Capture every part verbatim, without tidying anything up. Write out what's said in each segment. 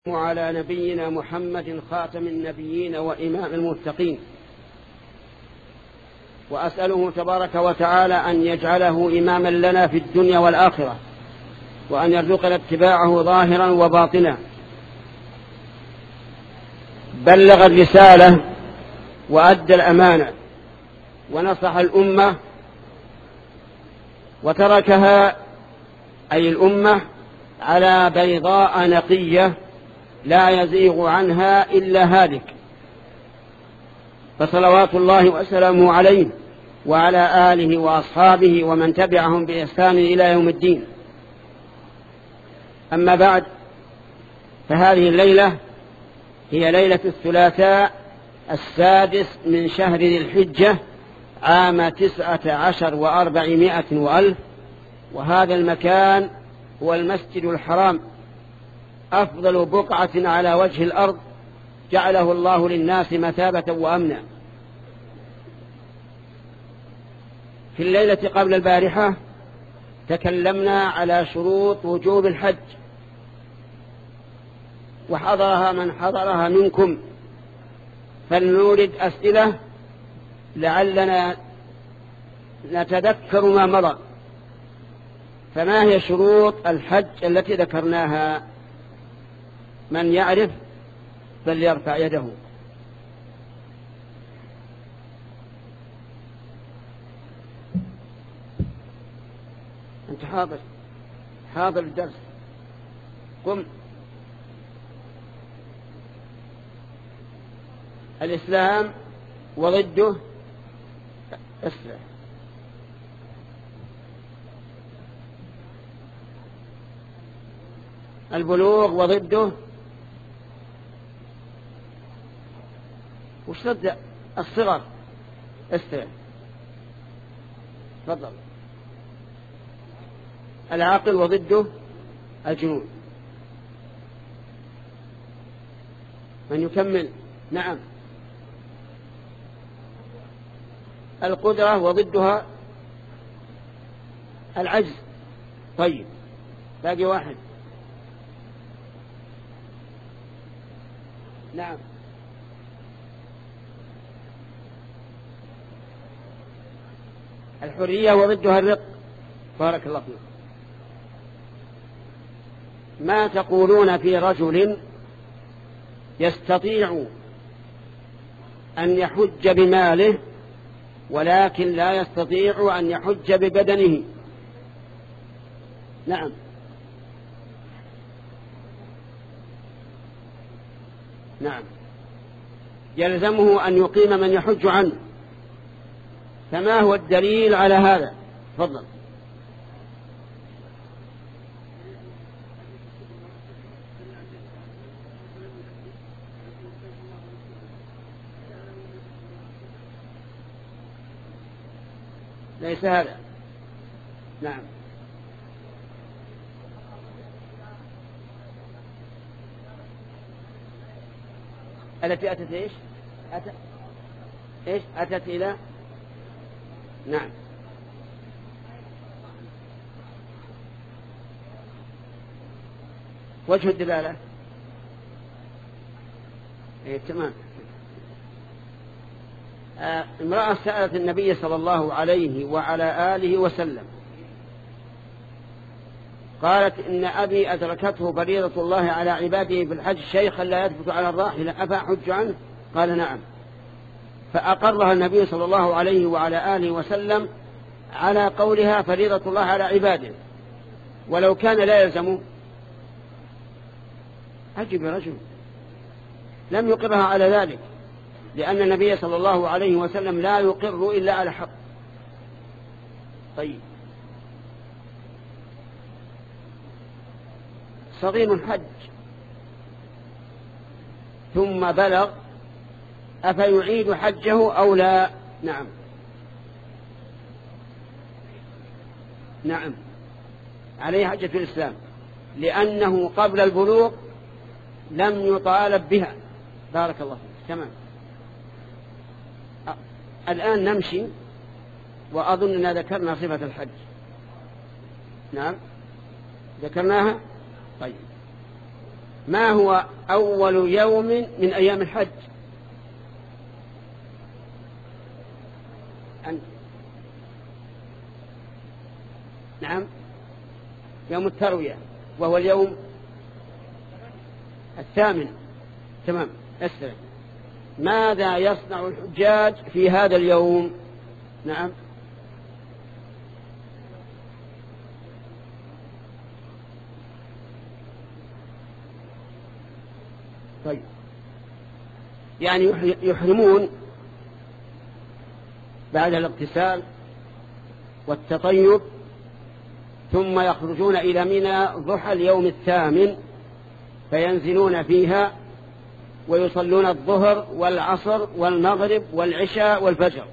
وعلى نبينا محمد خاتم النبيين وإمام المتقين، وأسأله تبارك وتعالى أن يجعله إماما لنا في الدنيا والآخرة، وأن يرزقنا اتباعه ظاهرا وباطنا. بلغ الرسالة وأدى الأمانة ونصح الأمة، وتركها أي الأمة على بيضاء نقية لا يزيغ عنها إلا هالك، فصلوات الله وسلامه عليه وعلى آله وأصحابه ومن تبعهم بإحسان إلى يوم الدين. أما بعد، فهذه الليلة هي ليلة الثلاثاء السادس من شهر ذي الحجة عام تسعة عشر وأربعمائة وألف، وهذا المكان هو المسجد الحرام، أفضل بقعة على وجه الأرض جعله الله للناس مثابة وأمنا. في الليلة قبل البارحة تكلمنا على شروط وجوب الحج، وحضرها من حضرها منكم، فلنورد أسئلة لعلنا نتذكر ما مضى. فما هي شروط الحج التي ذكرناها؟ من يعرف فليرفع يده. أنت حاضر حاضر الدرس، قم. الإسلام وضده اسرع. البلوغ وضده وش ضد الصغر؟ اسرع، تفضل. العقل وضده الجنون. من يكمل؟ نعم. القدرة وضدها العجز. طيب، باقي واحد. نعم. الحرية وضدها الرق. بارك الله فيك. ما تقولون في رجل يستطيع أن يحج بماله ولكن لا يستطيع أن يحج ببدنه؟ نعم. نعم، يلزمه أن يقيم من يحج عنه. فما هو الدليل على هذا؟ تفضل. ليس هذا. نعم. التي أتت إيش؟ أتت إيش؟ أتت إلى. نعم. وجه الدلالة. إيه، تمام. آه، امرأة سألت النبي صلى الله عليه وعلى آله وسلم، قالت: إن أبي أدركته فريضة الله على عباده بالحج شيخا لا يثبت على الراحلة، أفأحج عنه؟ قال: نعم. فأقرها النبي صلى الله عليه وعلى آله وسلم على قولها فريضة الله على عباده، ولو كان لا يلزمه. عجب رجل، لم يقرها على ذلك، لأن النبي صلى الله عليه وسلم لا يقر إلا على حق. طيب، صغير حج ثم بلغ، أفيعيد حجه أو لا؟ نعم. نعم، عليه حجة الإسلام، لأنه قبل البلوغ لم يطالب بها. بارك الله فيك. تمام. الآن نمشي، وأظننا ذكرنا صفة الحج. نعم، ذكرناها. طيب، ما هو أول يوم من أيام الحج؟ أنت. نعم، يوم التروية، وهو اليوم الثامن. تمام. أسرع. ماذا يصنع الحجاج في هذا اليوم؟ نعم. طيب، يعني يحرمون بعد الاغتسال والتطيب، ثم يخرجون إلى منى ضحى اليوم الثامن، فينزلون فيها ويصلون الظهر والعصر والمغرب والعشاء والفجر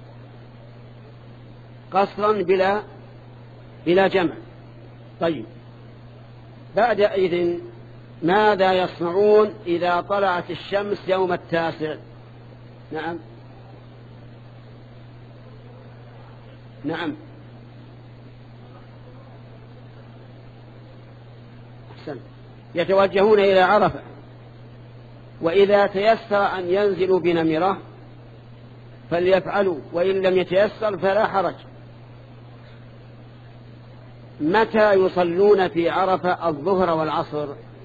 قصرا بلا بلا جمع. طيب، بعد إذن ماذا يصنعون إذا طلعت الشمس يوم التاسع؟ نعم. نعم، أحسن. يتوجهون إلى عرفة، وإذا تيسر أن ينزلوا بنمرة فليفعلوا، وإن لم يتيسر فلا حرج. متى يصلون في عرفة الظهر والعصر؟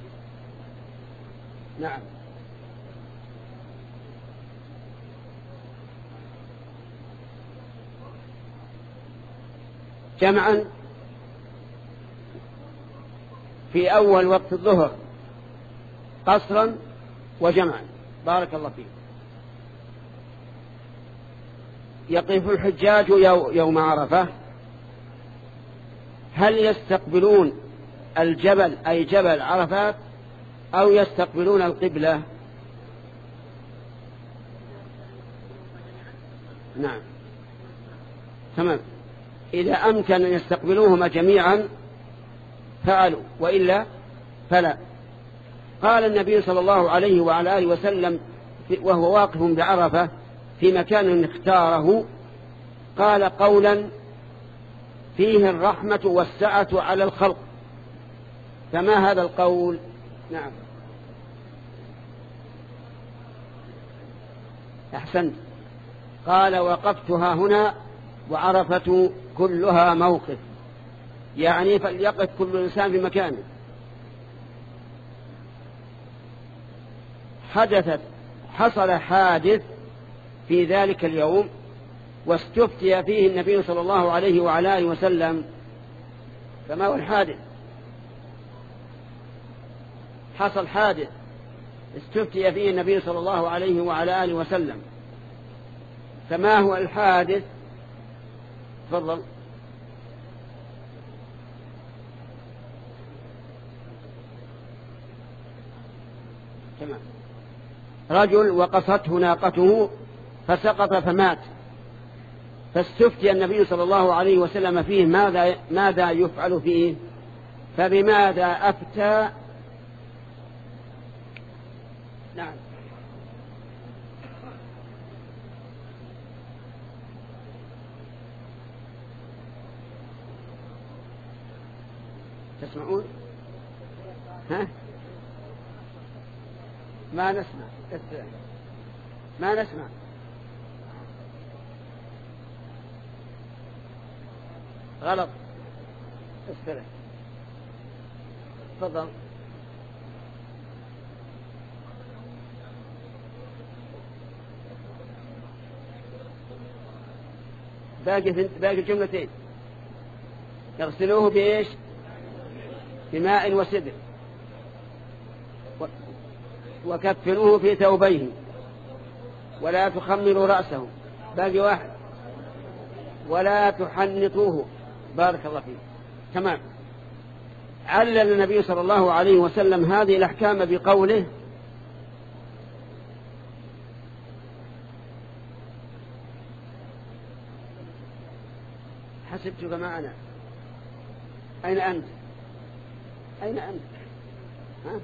نعم. جمعا في أول وقت الظهر، قصرا وجمعا. بارك الله فيك. يقف الحجاج يوم عرفة، هل يستقبلون الجبل أي جبل عرفات أو يستقبلون القبلة؟ نعم، تمام. إذا أمكن أن يستقبلوهما جميعا فعلوا، وإلا فلا. قال النبي صلى الله عليه وعلى آله وسلم وهو واقف بعرفة في مكان اختاره، قال قولا فيه الرحمة والسعة على الخلق. فما هذا القول؟ نعم، أحسنت. قال وقفتها هنا وعرفة كلها موقف، يعني فليقف كل إنسان في مكانه. حدثت حصل حادث في ذلك اليوم واستفتي فيه النبي صلى الله عليه وعلى آله وسلم. فما هو الحادث؟ حصل حادث استفتي فيه النبي صلى الله عليه وعلى آله وسلم، فما هو الحادث؟ تفضل. تمام. رجل وقصته ناقته فسقط فمات، فاستفتي النبي صلى الله عليه وسلم فيه ماذا ماذا يفعل فيه؟ فبماذا أفتى؟ نعم. تسمعون؟ ها؟ ما نسمع، ما نسمع. غلط. استرح. تفضل. باقي باقي جملتين. يغسلوه بإيش؟ بماء وسدر، وكفنوه في ثوبيه ولا تخمروا رأسه. باقي واحد، ولا تحنطوه. بارك الله فيك. تمام. علل النبي صلى الله عليه وسلم هذه الأحكام بقوله حسبتك معنا. أين أنت؟ أين أنت؟ ها؟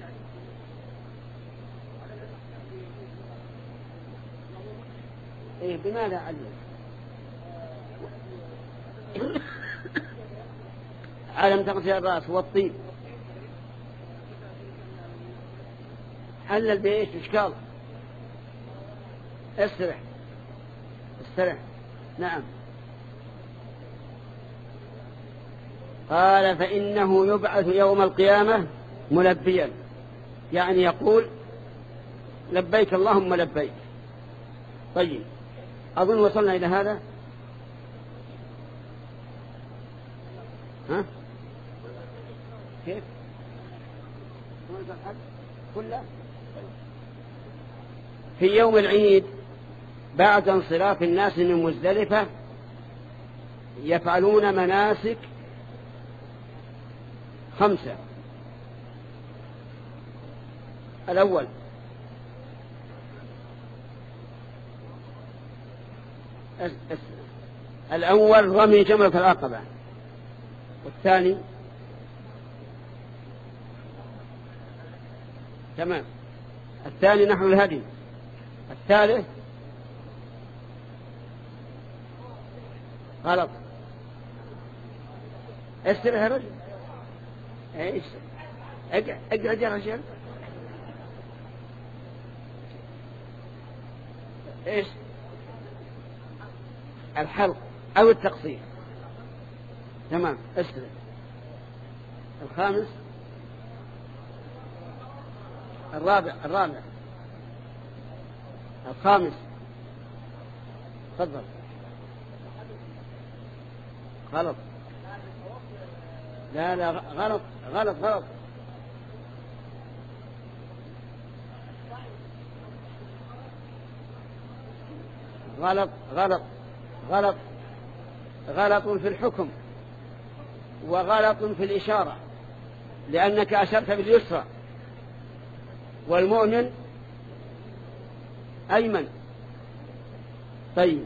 إيه، بماذا علم؟ علم تغسل الرأس والطيب. حلل بإيش إشكال؟ استرح استرح. نعم. قال فإنه يبعث يوم القيامة ملبيا، يعني يقول لبيك اللهم لبيك. طيب أظن وصلنا إلى هذا. ها كيف كله في يوم العيد بعد انصراف الناس من مزدلفة يفعلون مناسك خمسة. الأول الأول رمي جمرة العقبة، والثاني تمام، الثاني نحو الهدي، الثالث غلط. استرح يا رجل، ايش اقعد يا رجل. ايش الحلق او التقصير. تمام استرح. الخامس الرابع الرابع الخامس تفضل. غلط. لا لا غلط غلط غلط. غلط غلط غلط غلط في الحكم وغلط في الإشارة، لأنك أشرت باليسرى والمؤمن أيمن. طيب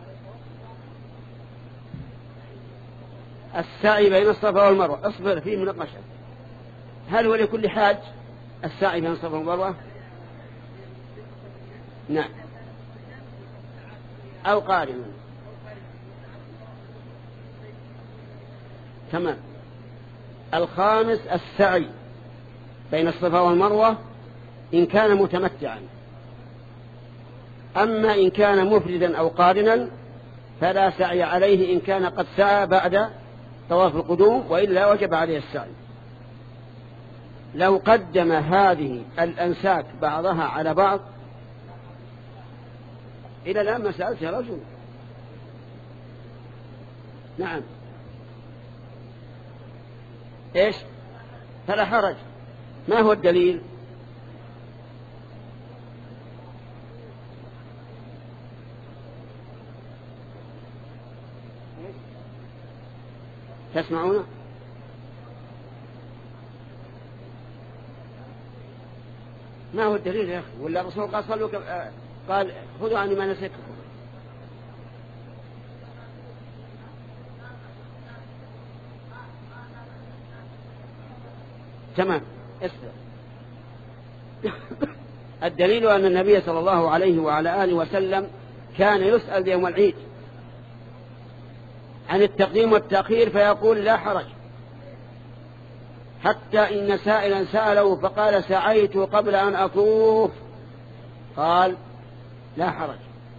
السعي بين الصفا والمروة اصبر فيه مناقشة. هل هو لكل حاج السعي بين الصفا والمروة؟ نعم. أو قارنا. تمام. الخامس السعي بين الصفا والمروة إن كان متمتعا، أما إن كان مفردا أو قارنا فلا سعي عليه إن كان قد سعى بعد طواف القدوم، وإلا وجب عليه السعي. لو قدم هذه الأنساك بعضها على بعض إلى الآن ما سألت يا رجل. نعم. إيش؟ فلا حرج. ما هو الدليل؟ تسمعون؟ ما هو الدليل يا أخي؟ ولا الرسول قال صلوا قال خذوا عني مناسككم. تمام. اسلم. الدليل أن النبي صلى الله عليه وعلى آله وسلم كان يسأل يوم العيد عن التقديم والتأخير فيقول لا حرج، حتى إن سائلا سأله فقال سعيت قبل أن أطوف، قال لا حرج.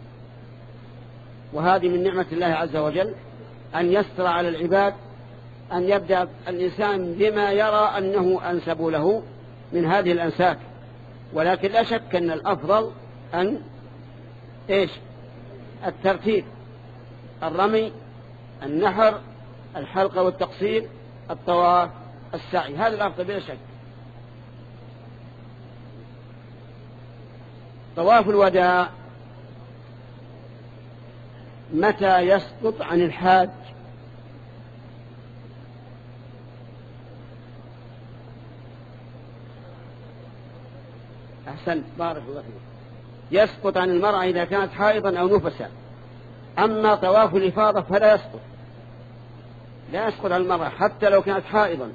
وهذه من نعمة الله عز وجل أن يسر على العباد أن يبدأ الإنسان بما يرى أنه أنسب له من هذه الأنساك، ولكن لا شك أن الأفضل أن إيش الترتيب: الرمي، النحر، الحلقة والتقصير، الطواف، السعي. هذا الأفضل بلا شك. طواف الوداع متى يسقط عن الحاج؟ أحسنت بارك الله فيك. يسقط عن المرأة إذا كانت حائضا أو نفسا. أما طواف الإفاضة فلا يسقط، لا يسقط عن المرأة حتى لو كانت حائضا.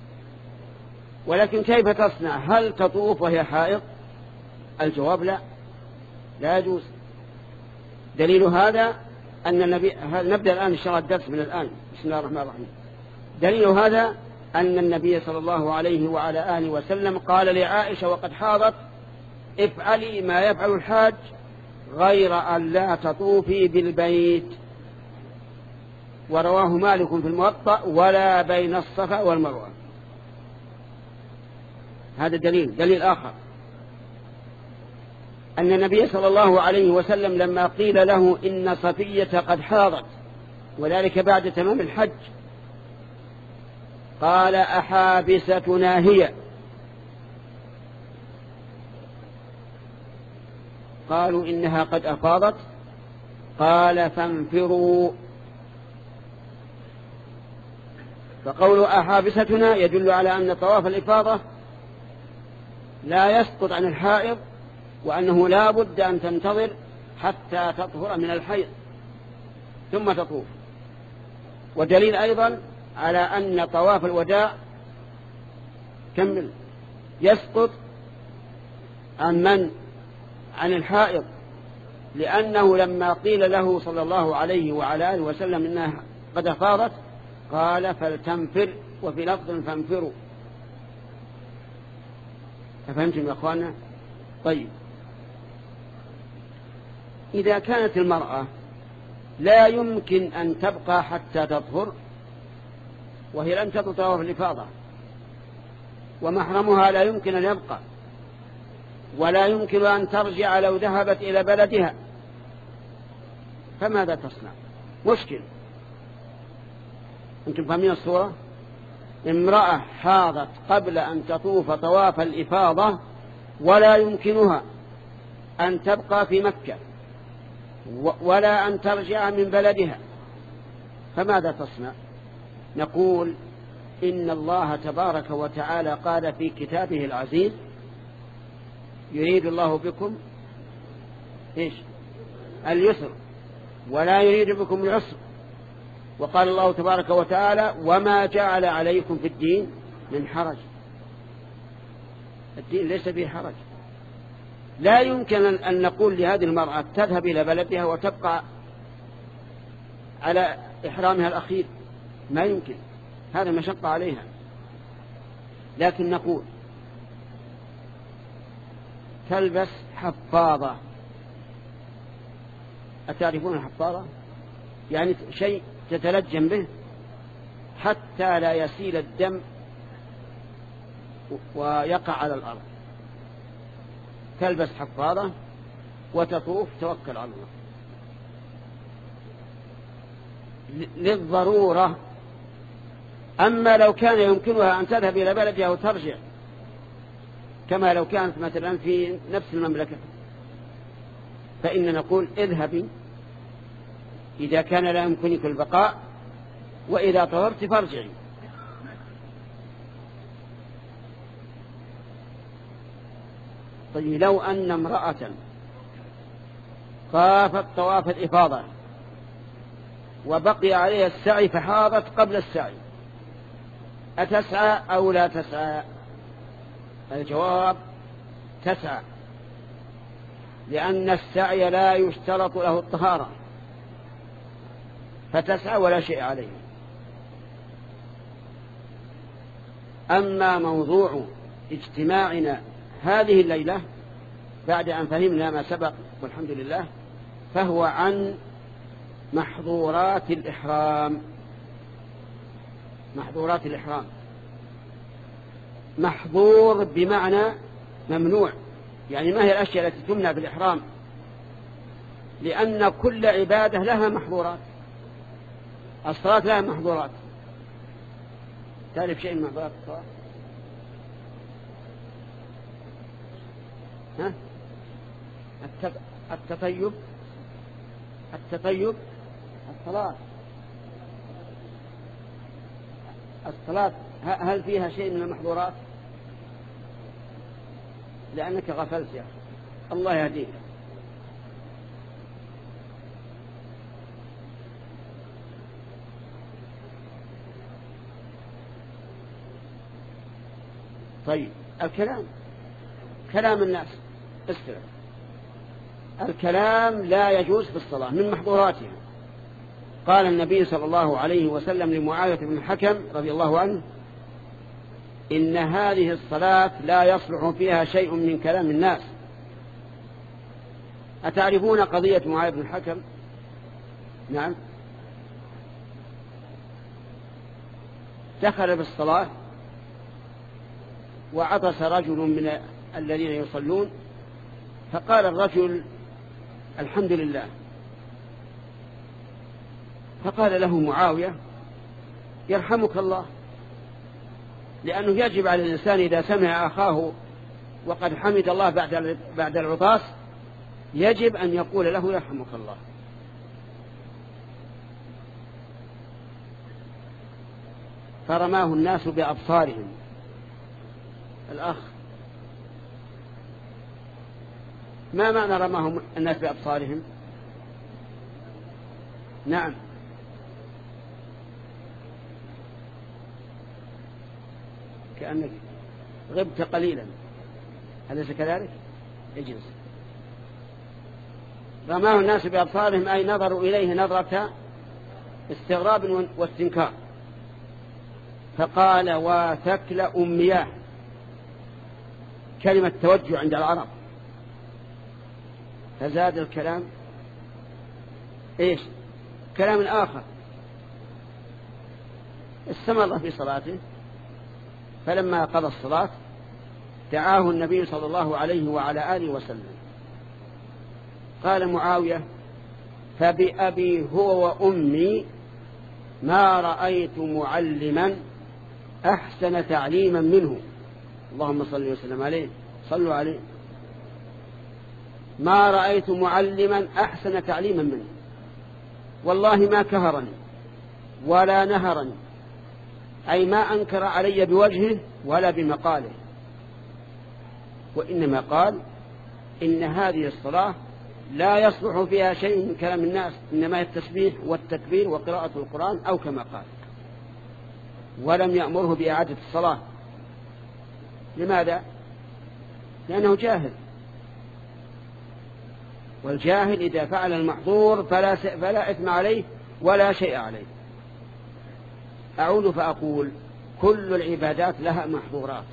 ولكن كيف تصنع؟ هل تطوف وهي حائض؟ الجواب لا، لا يجوز. دليل هذا أن النبي، نبدأ الآن إن شاء الله الدرس من الآن. بسم الله الرحمن الرحيم. دليل هذا أن النبي صلى الله عليه وعلى آله وسلم قال لعائشة وقد حاضت: افعلي ما يفعل الحاج غير أن لا تطوفي بالبيت. ورواه مالك في الموطأ ولا بين الصفا والمروة. هذا دليل. دليل آخر أن النبي صلى الله عليه وسلم لما قيل له إن صفية قد حاضت وذلك بعد تمام الحج قال أحابستنا هي؟ قالوا إنها قد أفاضت. قال فانفروا. فقول أحابستنا يدل على أن طواف الإفاضة لا يسقط عن الحائض وأنه لا بد أن تنتظر حتى تطهر من الحيض ثم تطوف. ودليل أيضا على أن طواف الوداع كمل يسقط عن من؟ عن الحائض، لأنه لما قيل له صلى الله عليه وعلى آله وسلم إنها قد أفاضت قال فلتنفر، وفي لفظ فانفروا. أفهمتم يا أخوانا؟ طيب، إذا كانت المرأة لا يمكن أن تبقى حتى تطهر وهي لم تطهر طواف الإفاضة ومحرمها لا يمكن أن يبقى ولا يمكن أن ترجع لو ذهبت إلى بلدها، فماذا تصنع؟ مشكل. أنتم فاهمين الصورة؟ امرأة حاضت قبل أن تطوف طواف الإفاضة ولا يمكنها أن تبقى في مكة ولا أن ترجع من بلدها، فماذا تصنع؟ نقول إن الله تبارك وتعالى قال في كتابه العزيز يريد الله بكم إيش؟ اليسر ولا يريد بكم العسر. وقال الله تبارك وتعالى وما جعل عليكم في الدين من حرج. الدين ليس فيه حرج. لا يمكن أن نقول لهذه المرأة تذهب إلى بلدها وتبقى على إحرامها الأخير، ما يمكن، هذا مشقة عليها. لكن نقول تلبس حفاضة. أتعرفون الحفاضة؟ يعني شيء تتلجم به حتى لا يسيل الدم ويقع على الأرض. تلبس حفاضة وتطوف، توكل على الله للضرورة. أما لو كان يمكنها أن تذهب إلى بلدها وترجع كما لو كانت مثلا في نفس المملكة فإن نقول اذهبي إذا كان لا يمكنك البقاء، وإذا طهرت فارجعي. طيب، لو أن امرأة طافت طواف الإفاضة وبقي عليها السعي فحاضت قبل السعي، أتسعى أو لا تسعى؟ الجواب تسعى، لأن السعي لا يشترط له الطهارة، فتسعى ولا شيء عليه. أما موضوع اجتماعنا هذه الليلة بعد أن فهمنا ما سبق والحمد لله، فهو عن محظورات الإحرام. محظورات الإحرام، محظور بمعنى ممنوع، يعني ما هي الأشياء التي تمنع بالإحرام؟ لأن كل عبادة لها محظورات. الصلاة لها محظورات. تعرف شيء من محظورات الصلاة؟ ها؟ التطيب التطيب الصلاة الصلاة هل فيها شيء من المحظورات؟ لأنك غفلت يا أخي، الله يهديك. طيب، الكلام كلام الناس استرع. الكلام لا يجوز في الصلاة من محظوراتها. قال النبي صلى الله عليه وسلم لمعاوية بن الحكم رضي الله عنه إن هذه الصلاة لا يصلح فيها شيء من كلام الناس أتعرفون قضية معاذ بن الحكم؟ نعم. دخل بالصلاة وعطس رجل من الذين يصلون، فقال الرجل الحمد لله. فقال له معاوية يرحمك الله، لأنه يجب على الإنسان إذا سمع أخاه وقد حمد الله بعد بعد العطاس يجب أن يقول له يرحمك الله. فرماه الناس بأبصارهم. الأخ، ما معنى رماهم الناس بأبصارهم؟ نعم. كأنك غبت قليلا، أليس كذلك؟ اجلس. رماه الناس بأبصارهم أي نظروا إليه نظرة استغراب واستنكار. فقال وثكل أمياه، كلمة توجع عند العرب. فزاد الكلام إيش؟ كلام آخر. استمر في صلاته، فلما قضى الصلاة دعاه النبي صلى الله عليه وعلى آله وسلم. قال معاوية فبأبي هو وأمي ما رأيت معلما أحسن تعليما منه. اللهم صل وسلم عليه، صلوا عليه. ما رأيت معلما أحسن تعليما منه، والله ما كهرني ولا نهرني، أي ما أنكر علي بوجهه ولا بمقاله، وإنما قال إن هذه الصلاة لا يصلح فيها شيء من كلام الناس، إنما التسبيح والتكبير وقراءة القرآن أو كما قال، ولم يأمره بإعادة الصلاة. لماذا؟ لأنه جاهل، والجاهل إذا فعل المحظور فلا, فلا إثم عليه ولا شيء عليه. أعود فأقول كل العبادات لها محظورات،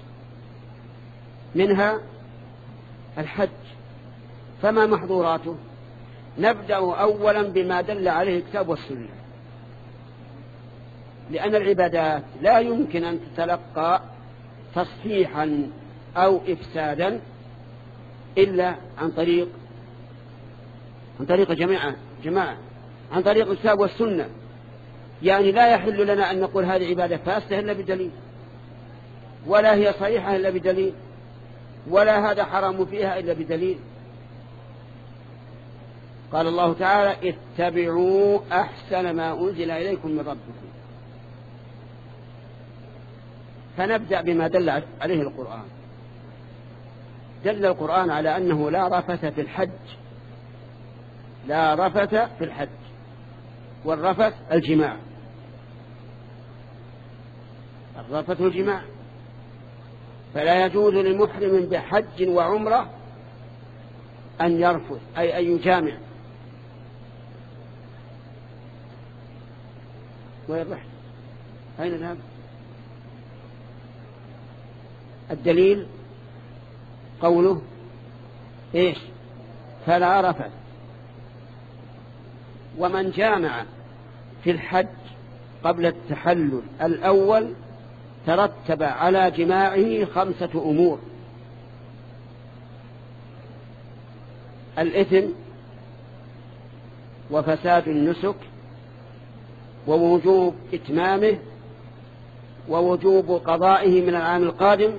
منها الحج، فما محظوراته؟ نبدأ أولا بما دل عليه الكتاب والسنة، لأن العبادات لا يمكن أن تتلقى تصحيحا أو إفسادا إلا عن طريق عن طريق جماعة جماعة عن طريق الكتاب والسنة. يعني لا يحل لنا أن نقول هذه عبادة فاسدة إلا بدليل، ولا هي صحيحة إلا بدليل، ولا هذا حرام فيها إلا بدليل. قال الله تعالى اتبعوا أحسن ما أنزل إليكم من ربكم. فنبدأ بما دل عليه القرآن. دل القرآن على أنه لا رفث في الحج، لا رفث في الحج، والرفث الجماع، الرفث الجماع. فلا يجوز لمحرم بحج وعمرة أن يرفث، أي أن يجامع. وين رحت؟ أين ذهب؟ الدليل قوله إيش؟ فلا رفث. ومن جامع في الحج قبل التحلل الأول ترتب على جماعه خمسة أمور: الإثم، وفساد النسك، ووجوب إتمامه، ووجوب قضائه من العام القادم،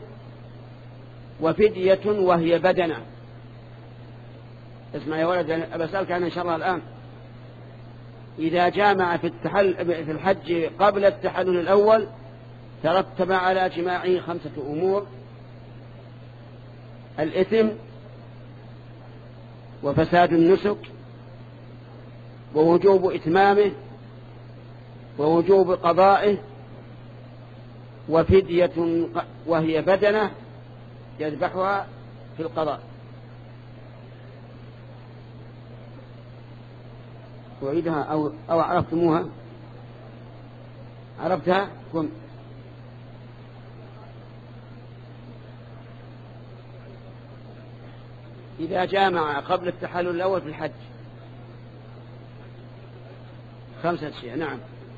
وفدية وهي بدنة. اسمع يا ولد، أبسألك عنها إن شاء الله الآن. إذا جامع في, التحل في الحج قبل التحلل الأول ترتب على جماعه خمسة أمور: الإثم، وفساد النسك، ووجوب إتمامه، ووجوب قضائه، وفدية وهي بدنة يذبحها في القضاء. أعيدها أو, أو عرفتموها؟ عرفتها؟ قم. إذا جامع قبل التحلل الأول في الحج. خمسة أشياء. نعم.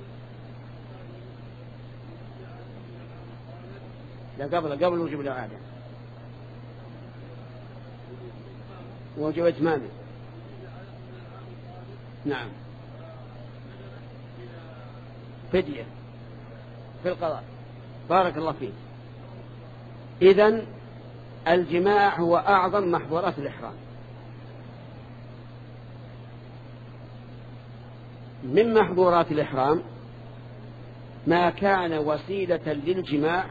لا قبل قبل وجوب الإعادة وجوب إتمامه. نعم. فدية في القضاء. بارك الله فيك. إذن الجماع هو أعظم محظورات الإحرام. من محظورات الإحرام ما كان وسيلة للجماع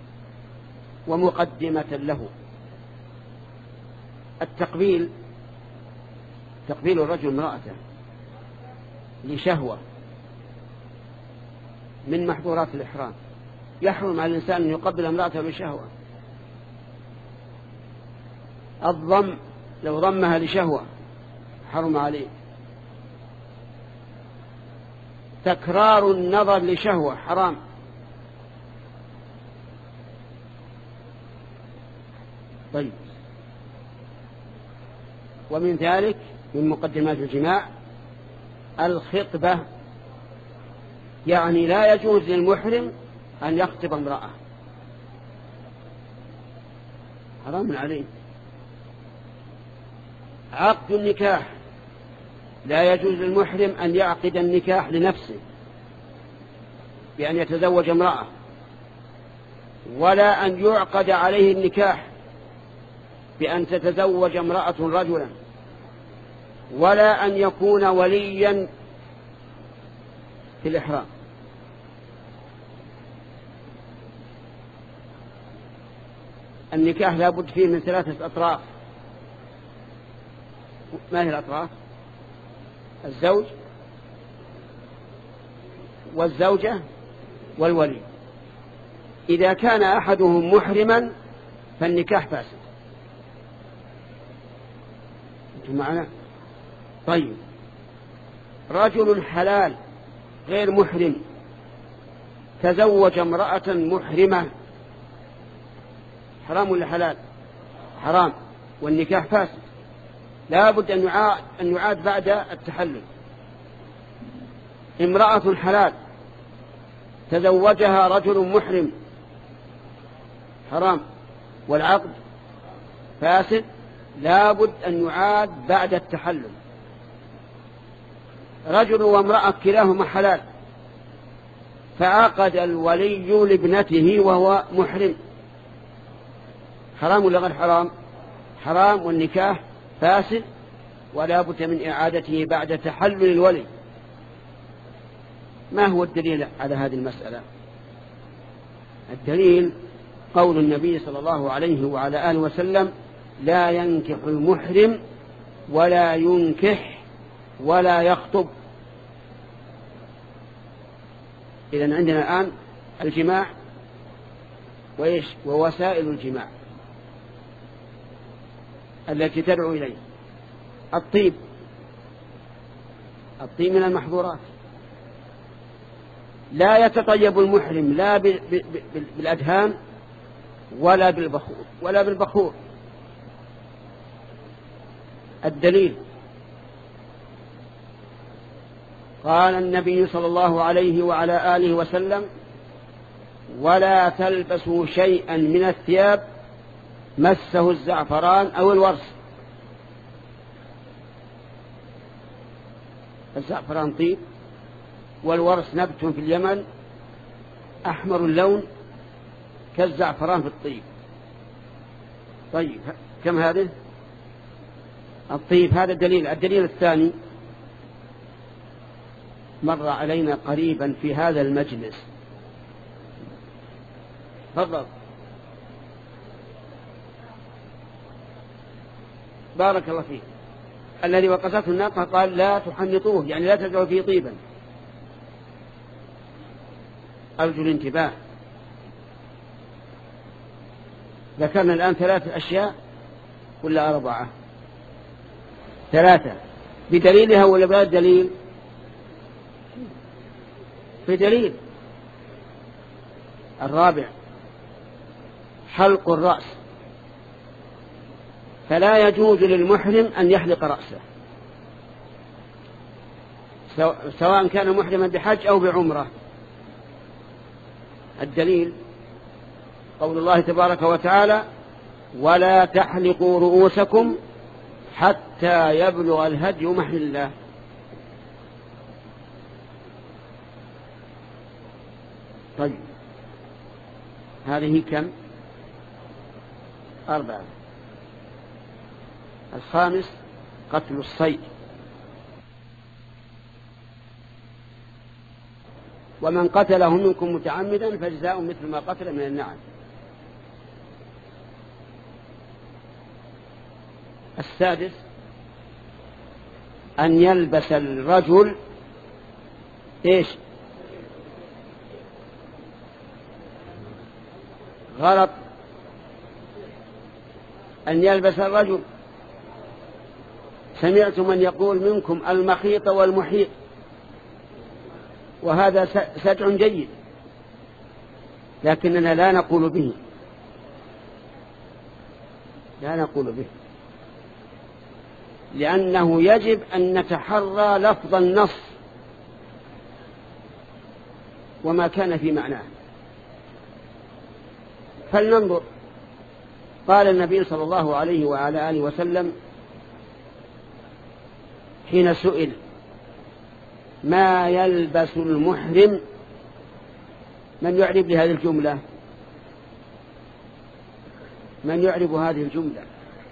ومقدمة له. التقبيل، تقبيل الرجل امرأته لشهوة من محظورات الإحرام. يحرم على الإنسان أن يقبل امرأته لشهوة. الضم، لو ضمها لشهوة حرم عليه. تكرار النظر لشهوة حرام. طيب، ومن ذلك من مقدمات الجماع الخطبة، يعني لا يجوز للمحرم أن يخطب امرأة، حرام عليه. عقد النكاح، لا يجوز للمحرم أن يعقد النكاح لنفسه بأن يتزوج امرأة، ولا أن يعقد عليه النكاح بأن تتزوج امرأة رجلا، ولا أن يكون وليا في الإحرام. النكاح لا بد فيه من ثلاثة أطراف. ما هي الأطراف؟ الزوج والزوجة والولي. إذا كان أحدهم محرما فالنكاح فاسد. أنتم معنا؟ طيب، رجل حلال غير محرم تزوج امرأة محرمة، حرام ولا حلال؟ حرام، والنكاح فاسد، لا بد أن يعاد, أن يعاد بعد التحلل. امرأة حلال تزوجها رجل محرم، حرام، والعقد فاسد، لا بد أن يعاد بعد التحلل. رجل وامرأة كلاهما حلال، فعقد الولي لابنته وهو محرم، حرام ولا غير حرام؟ حرام، والنكاح فاسد، ولا بد من إعادته بعد تحلل الولي. ما هو الدليل على هذه المسألة؟ الدليل قول النبي صلى الله عليه وعلى آله وسلم: لا ينكح المحرم ولا ينكح ولا يخطب. إذن عندنا الآن الجماع وإيش ووسائل الجماع التي تدعو إليه. الطيب، الطيب من المحظورات. لا يتطيب المحرم لا بالأدهان ولا بالبخور ولا بالبخور. الدليل قال النبي صلى الله عليه وعلى آله وسلم: ولا تلبسوا شيئا من الثياب مسه الزعفران أو الورس. الزعفران طيب، والورس نبت في اليمن أحمر اللون كالزعفران في الطيب. طيب، كم هذه؟ الطيب هذا الدليل. الدليل الثاني مر علينا قريبا في هذا المجلس. تفضل. بارك الله فيك. الذي وقصته الناقة قال: لا تحنطوه، يعني لا تدعوا فيه طيبا. أرجو الانتباه. ذكرنا الآن ثلاثة أشياء ولا أربعة؟ ثلاثة. بدليلها ولا بلا دليل؟ بدليل. الرابع حلق الرأس. فلا يجوز للمحرم أن يحلق رأسه سواء كان محرما بحج أو بعمرة. الدليل قول الله تبارك وتعالى: ولا تحلقوا رؤوسكم حتى يبلغ الهدي محله. طيب هذه كم؟ أربعة. الخامس قتل الصيد، ومن قتله منكم متعمدا فجزاء مثل ما قتل من النعم. السادس أن يلبس الرجل إيش؟ غلط، أن يلبس الرجل. سمعت من يقول منكم المخيط والمحيط، وهذا سجع جيد، لكننا لا نقول به، لا نقول به، لأنه يجب أن نتحرى لفظ النص وما كان في معناه. فلننظر. قال النبي صلى الله عليه وعلى آله وسلم حين سئل: ما يلبس المحرم؟ من يعرب لهذه الجملة؟ من يعرب هذه الجملة؟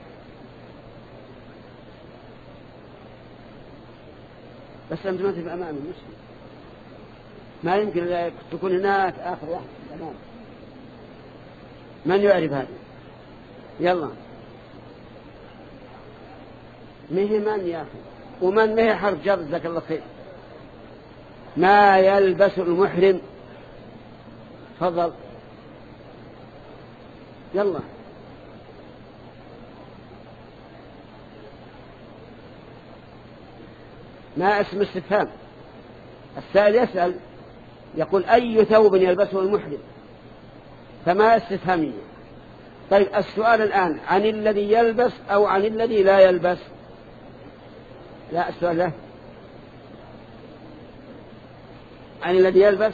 بس أنت ما تبقى أمامي المسلم، ما يمكن تكون هناك آخر واحد أمام. من يعرف هذا؟ يلا. مه من يا أخي؟ ومن مه حرف جر، جزاك الله خير. ما يلبس المحرم؟ تفضل يلا. ما اسم استفهام؟ السائل يسأل يقول أي ثوب يلبسه المحرم، فما استفهامية. طيب السؤال الآن عن الذي يلبس أو عن الذي لا يلبس؟ لا، السؤال له عن الذي يلبس.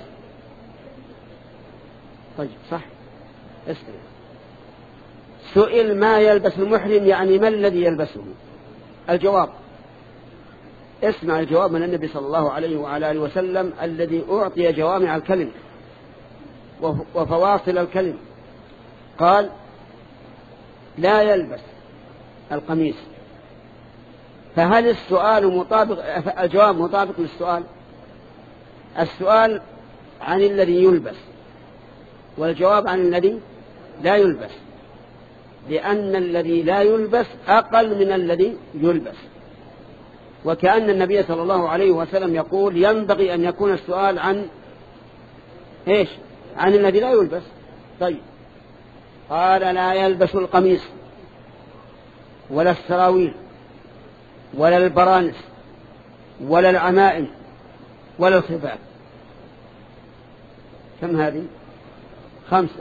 طيب صح، اسمع. سئل ما يلبس المحرم يعني ما الذي يلبسه؟ الجواب، اسمع الجواب من النبي صلى الله عليه وعلى آله وسلم الذي أعطي جوامع الكلم وفواصل الكلم. قال: لا يلبس القميص. فهل السؤال مطابق، الجواب مطابق للسؤال؟ السؤال عن الذي يلبس والجواب عن الذي لا يلبس، لأن الذي لا يلبس أقل من الذي يلبس. وكأن النبي صلى الله عليه وسلم يقول ينبغي أن يكون السؤال عن إيش؟ عن الذي لا يلبس. طيب قال: لا يلبس القميص ولا السراويل ولا البرانس ولا العمائم ولا الخفاف. كم هذه؟ خمسة.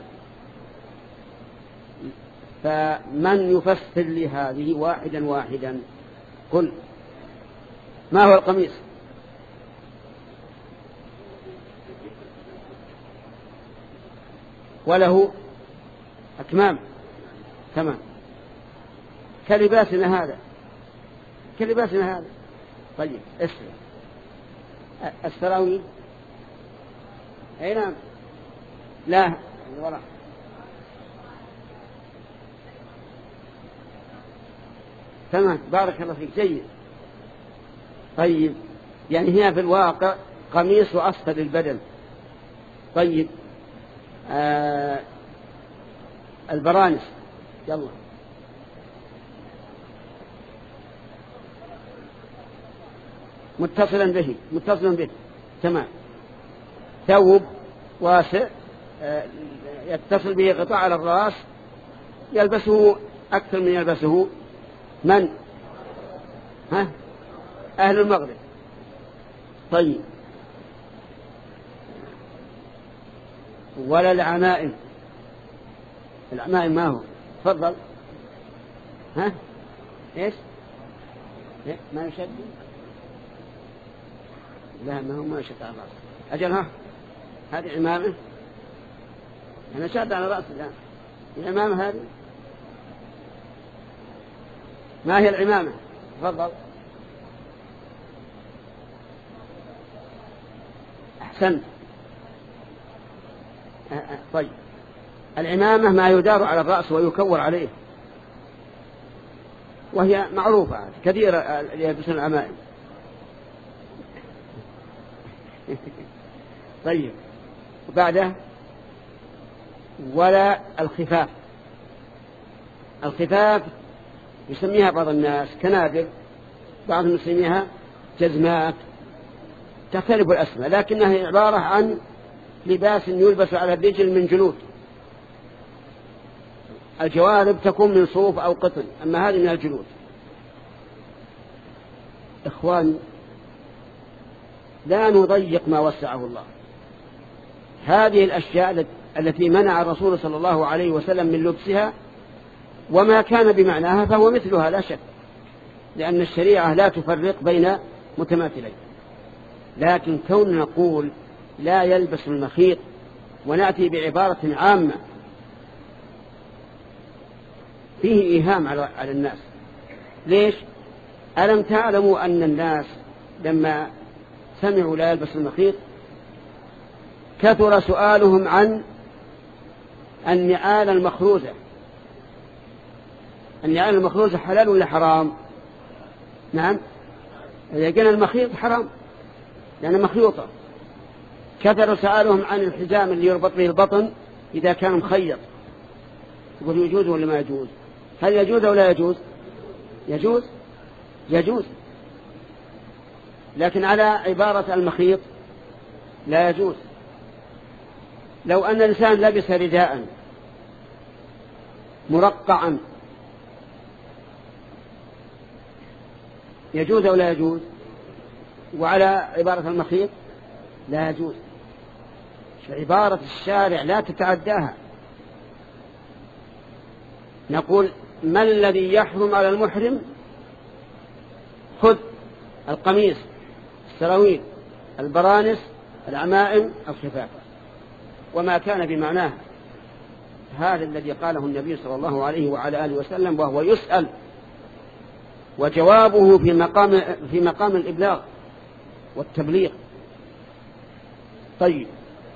فمن يفسر لي هذه واحدا واحدا؟ قل ما هو القميص؟ وله أكمام، تمام، كلباسنا هذا، كلباسنا هذا. طيب اسمع، السراويل؟ أي نعم، لا وراء. تمام، بارك الله فيك، جيد. طيب يعني هي في الواقع قميص وأسفل البدن. طيب آه البرانس، يلا. متصلا به، متصلا به، تمام. ثوب واسع آه يتصل به قطاع على الرأس، يلبسه أكثر من يلبسه من؟ ها؟ أهل المغرب. طيب ولا العمائم؟ العمائم ما هو؟ تفضل. ها؟ إيش؟ ما يشد؟ لا، ما هو ما يشد على الرأس. أجل ها، هذه عمامة. أنا شاد على رأس الآن. العمامة هذه ما هي العمامة؟ تفضل. أحسنت. طيب، العمامة ما يدار على الرأس ويكور عليه، وهي معروفة كثيرة يلبسون العمائم. طيب، وبعده ولا الخفاف. الخفاف يسميها بعض الناس كنادر، بعضهم يسميها جزمات، تختلف الأسماء، لكنها عبارة عن لباس يلبس على الرجل من جلود. الجوارب تكون من صوف أو قطن، أما هذه من الجلود. إخوان، لا نضيق ما وسعه الله. هذه الأشياء التي منع الرسول صلى الله عليه وسلم من لبسها وما كان بمعناها فهو مثلها لا شك، لأن الشريعة لا تفرق بين متماثلين. لكن كون نقول لا يلبس المخيط ونأتي بعبارة عامة فيه إيهام على الناس. ليش؟ ألم تعلموا أن الناس لما سمعوا لا يلبس المخيط كثر سؤالهم عن النعال المخروزة. النعال المخروزة حلال ولا حرام؟ نعم، إذا كان المخيط حرام لأنه مخيوطة. كثر سؤالهم عن الحزام اللي يربط به البطن إذا كان مخيط، يقول يجوز ولا ما يجوز؟ هل يجوز أو لا يجوز؟ يجوز يجوز، لكن على عبارة المخيط لا يجوز. لو أن الإنسان لبس رداء مرقعا يجوز أو لا يجوز؟ وعلى عبارة المخيط لا يجوز. عبارة الشارع لا تتعداها. نقول ما الذي يحرم على المحرم؟ خذ القميص، السراويل، البرانس، العمائم، الخفاف، وما كان بمعناه. هذا الذي قاله النبي صلى الله عليه وعلى آله وسلم، وهو يسأل وجوابه في مقام في مقام الإبلاغ والتبليغ. طيب،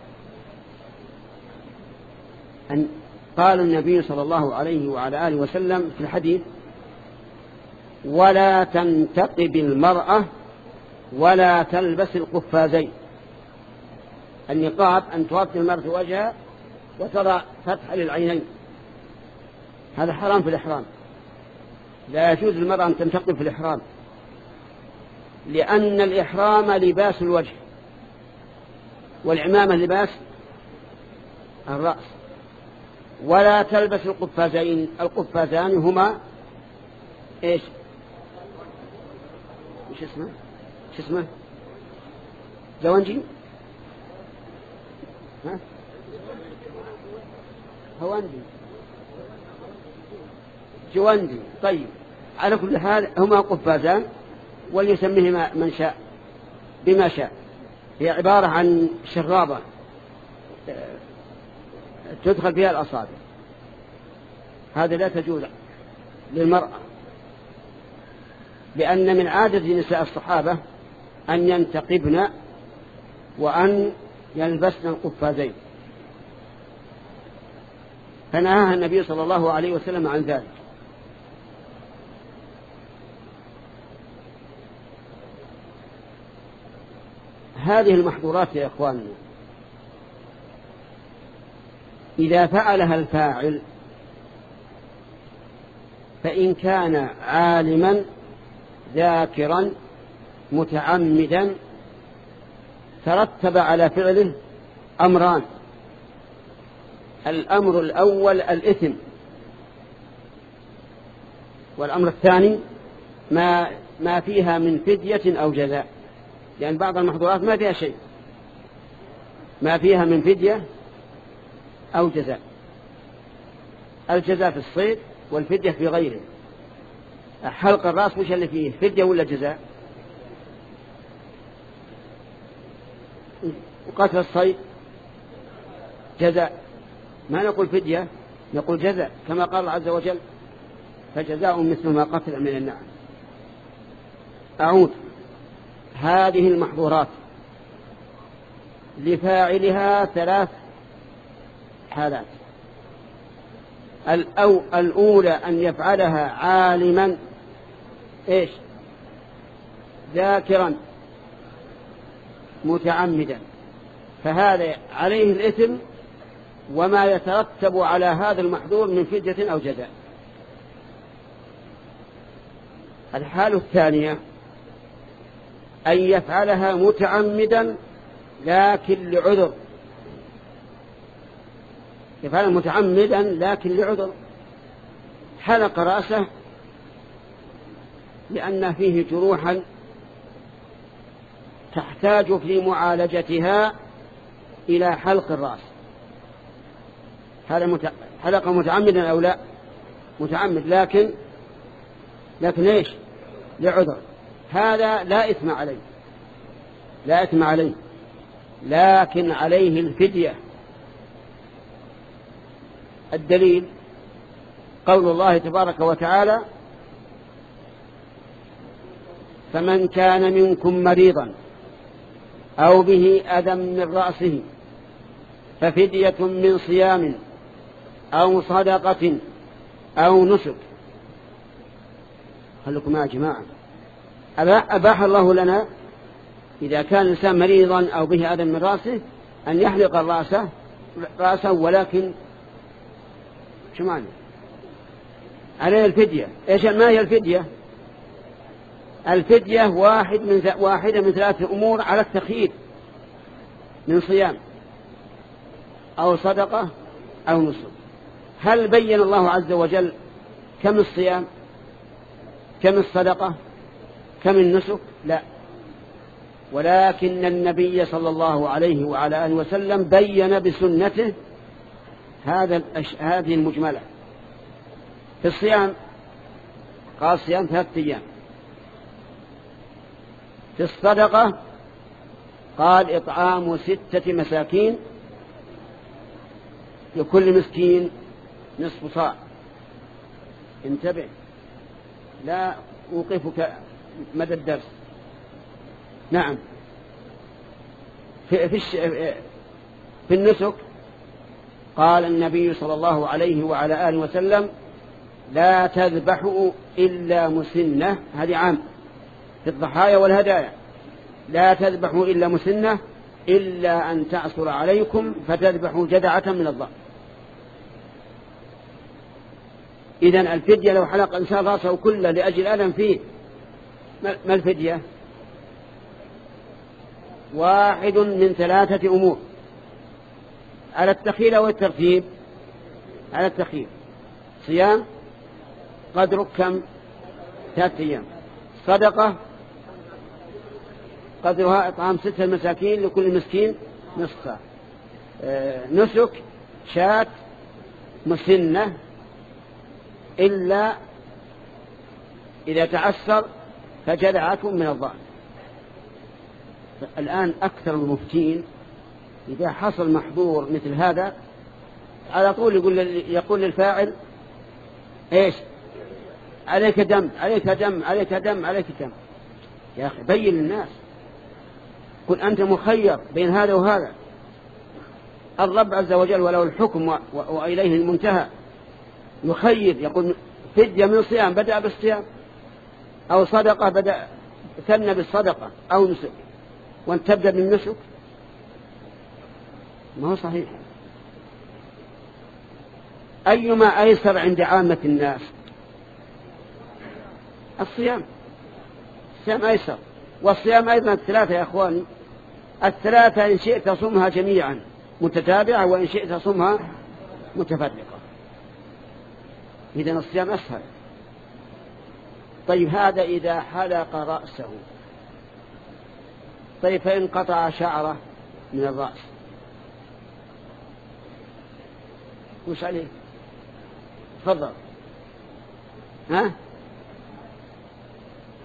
أن قال النبي صلى الله عليه وعلى آله وسلم في الحديث: ولا تنتقب المرأة ولا تلبس القفازين. النقاب أن تغطي المرأة وجهها وترى فتح للعينين، هذا حرام في الإحرام. لا يجوز للمرأة أن تنتقب في الإحرام، لأن الإحرام لباس الوجه والعمامة لباس الرأس. ولا تلبس القفازين. القفازان هما إيش؟ إيش اسمه؟ إيش اسمه؟ زوانجي؟ ها؟ هواندي، جواندي. طيب، على كل حال هما قفازان، وليسميهما من شاء بما شاء. هي عبارة عن شرابة تدخل فيها الأصابع. هذا لا تجوز للمرأة، لأن من عادة نساء الصحابة أن ينتقبن وأن يلبسن القفازين، فنهاها النبي صلى الله عليه وسلم عن ذلك. هذه المحظورات يا إخواننا إذا فعلها الفاعل فإن كان عالما ذاكرا متعمدا ترتب على فعله أمران: الأمر الأول الإثم، والأمر الثاني ما ما فيها من فدية أو جزاء، لأن بعض المحظورات ما فيها شيء، ما فيها من فدية أو جزاء. الجزاء في الصيد والفدية في غيره. حلق الرأس وش اللي فيه، فدية ولا جزاء؟ وقتل الصيد جزاء، ما نقول فدية، نقول جزاء كما قال الله عز وجل فجزاء مثل ما قتل من النعم. أعود. هذه المحظورات لفاعلها ثلاث حالات. الأو الأولى أن يفعلها عالما إيش ذاكرا متعمدا، فهذا عليه الإثم وما يترتب على هذا المحظور من فدية أو جزاء. الحالة الثانية أن يفعلها متعمدا لكن لعذر، يفعلها متعمدا لكن لعذر، حلق رأسه لأن فيه جروحا تحتاج في معالجتها إلى حلق الرأس، هذا حلق متعمدا أو لا متعمد، لكن لكن ليش لعذر، هذا لا إثم عليه، لا إثم عليه، لكن عليه الفدية. الدليل قول الله تبارك وتعالى فمن كان منكم مريضا أو به أذى من رأسه ففدية من صيام أو صدقة أو نسك. خلكم يا جماعة، أباح الله لنا إذا كان الإنسان مريضا أو به أذى من رأسه أن يحلق رأسه رأسه ولكن شو معنى عليه الفدية. إيش ما هي الفدية؟ الفدية واحد من واحدة من ثلاثة أمور على التخيير، من صيام أو صدقة أو نسك. هل بين الله عز وجل كم الصيام، كم الصدقة، كم النسك؟ لا، ولكن النبي صلى الله عليه وعلى آله وسلم بين بسنته هذا هذه المجملة. في الصيام قال صيام ثلاثة أيام، في الصدقة قال إطعام ستة مساكين لكل مسكين نصف صاع. انتبه لا أوقفك مدى الدرس. نعم. في, في, في النسك قال النبي صلى الله عليه وعلى آله وسلم لا تذبحوا إلا مسنة، هذه عام في الضحايا والهدايا، لا تذبحوا إلا مسنة إلا أن تعصر عليكم فتذبحوا جدعة من الضأن. إذن الفدية لو حلق إنسان رأسه كله لأجل ألم فيه، ما الفدية؟ واحد من ثلاثة أمور، على التخيير والترتيب. على التخيير صيام قدره كم؟ ثلاثة أيام. صدقة قدرها إطعام ستة مساكين لكل مسكين نصف صاع. نسك شاة مسنة إلا إذا تعسر فجدعة من الضأن. الآن أكثر المفتين إذا حصل محظور مثل هذا على طول يقول يقول للفاعل إيش؟ عليك دم عليك دم عليك دم عليك دم. يا أخي بين للناس، قل أنت مخير بين هذا وهذا. الرب عز وجل ولو الحكم وإليه المنتهى يخير، يقول فدية من صيام بدأ بالصيام، أو صدقة بدأ ثنى بالصدقة، أو نسك وأن تبدأ بالنسك، ما هو صحيح. أيما أيسر عند عامة الناس؟ الصيام. الصيام أيسر، والصيام أيضا الثلاثة يا أخواني، الثلاثة إن شئت صمها جميعا متتابعة وإن شئت صمها متفرقة. إذن الصيام أسهل. طيب هذا إذا حلق رأسه، طيب فإن قطع شعره من الرأس وش عليه؟ تفضل. ها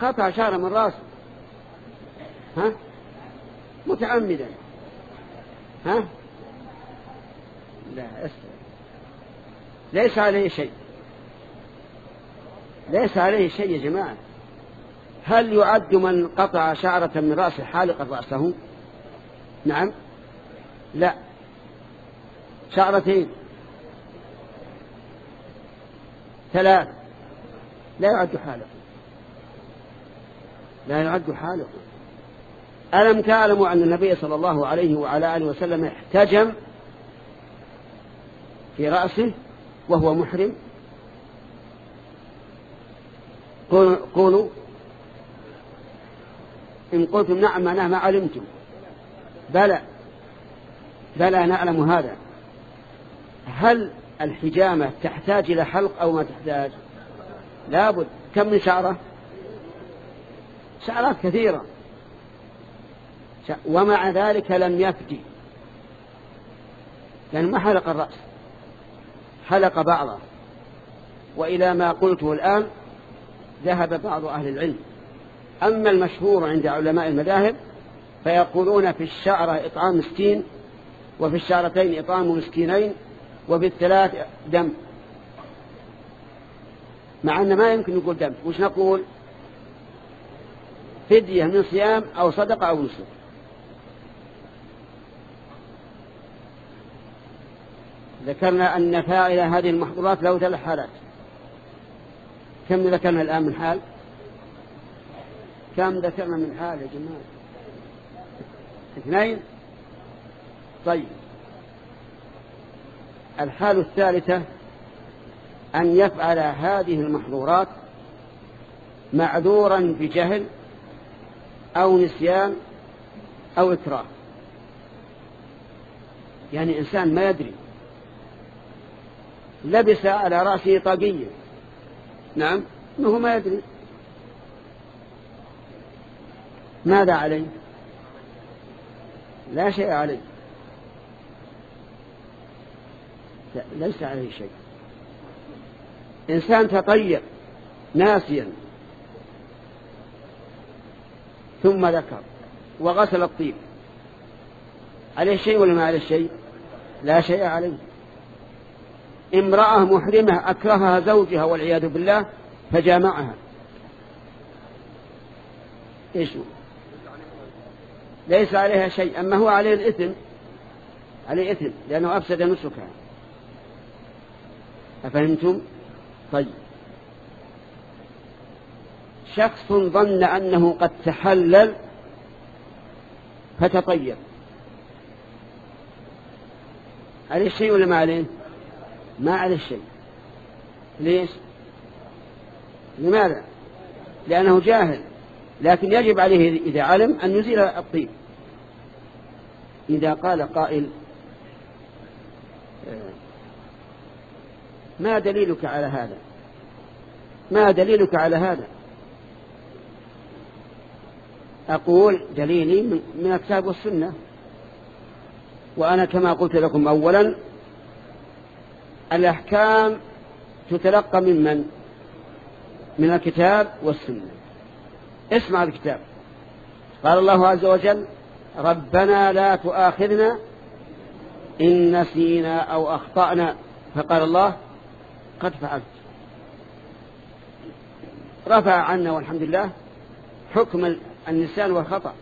قطع شعر من راسه ها متعمدا ها لا أسأل. ليس عليه شيء ليس عليه شيء يا جماعة. هل يعد من قطع شعرة من رأسه حالقا رأسه؟ نعم لا شعرتين ثلاث لا يعد حالقا لا يعد حالقا. ألم تعلموا أن النبي صلى الله عليه وعلى آله وسلم احتجم في رأسه وهو محرم؟ قولوا إن قلتم نعم أنا ما علمتم. بلى بلى نعلم هذا. هل الحجامة تحتاج إلى حلق أو ما تحتاج؟ لابد. كم من شعرة؟ شعرات كثيرة، ومع ذلك لم يفدي لأنه ما حلق الرأس، حلق بعضه. وإلى ما قلته الآن ذهب بعض أهل العلم. أما المشهور عند علماء المذاهب فيقولون في الشعرة إطعام مسكين، وفي الشعرتين إطعام مسكينين، وفي الثلاث دم، مع أن ما يمكن نقول دم. وش نقول؟ فدية من صيام أو صدقة أو نسك. ذكرنا أن فاعل هذه المحظورات له ثلاث حالات. كم ذكرنا الآن من حال؟ كم ذكرنا من حال يا جماعة؟ اثنين. طيب الحال الثالثة أن يفعل هذه المحظورات معذورا بجهل أو نسيان أو إكراه. يعني إنسان ما يدري، لبس على رأسه طاقية، نعم إنه ما يدري، ماذا عليه؟ لا شيء عليه، لا ليس عليه شيء. إنسان تطيب ناسيا ثم ذكر وغسل الطيب، عليه شيء ولا ما عليه شيء؟ لا شيء عليه. امرأة محرمة أكرهها زوجها والعياذ بالله فجامعها، إيش ليس عليها شيء، أما هو عليه الإثم، عليه إثم لأنه أفسد نسكها. أفهمتم؟ طيب شخص ظن أنه قد تحلل فتطيب، عليه شيء ولا ما عليه؟ ما عليه شيء. ليش؟ لماذا؟ لأنه جاهل، لكن يجب عليه إذا علم أن يزيل الطيب. إذا قال قائل ما دليلك على هذا؟ ما دليلك على هذا؟ أقول دليلي من الكتاب والسنة. وأنا كما قلت لكم أولا الأحكام تتلقى من من؟ من الكتاب والسنة. اسمع الكتاب. قال الله عز وجل ربنا لا تؤاخذنا إن نسينا أو أخطأنا، فقال الله قد فعلت، رفع عنا والحمد لله حكم النسيان والخطأ.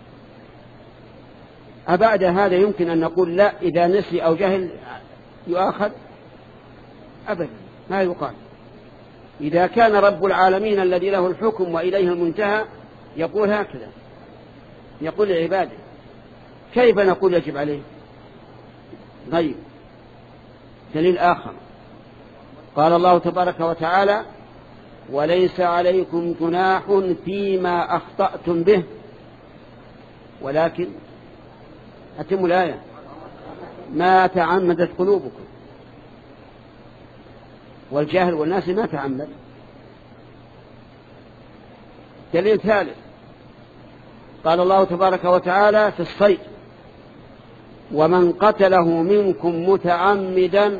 أبعد هذا يمكن أن نقول لا إذا نسي أو جهل يؤاخذ؟ أبدا ما يقال. إذا كان رب العالمين الذي له الحكم وإليه المنتهى يقول هكذا، يقول لعباده، كيف نقول يجب عليه؟ طيب دليل آخر قال الله تبارك وتعالى وليس عليكم جناح فيما أخطأتم به ولكن أتم الآية ما تعمدت قلوبكم. والجاهل والناس ما تعمد. دليل ثالث قال الله تبارك وتعالى في الصيد ومن قتله منكم متعمدا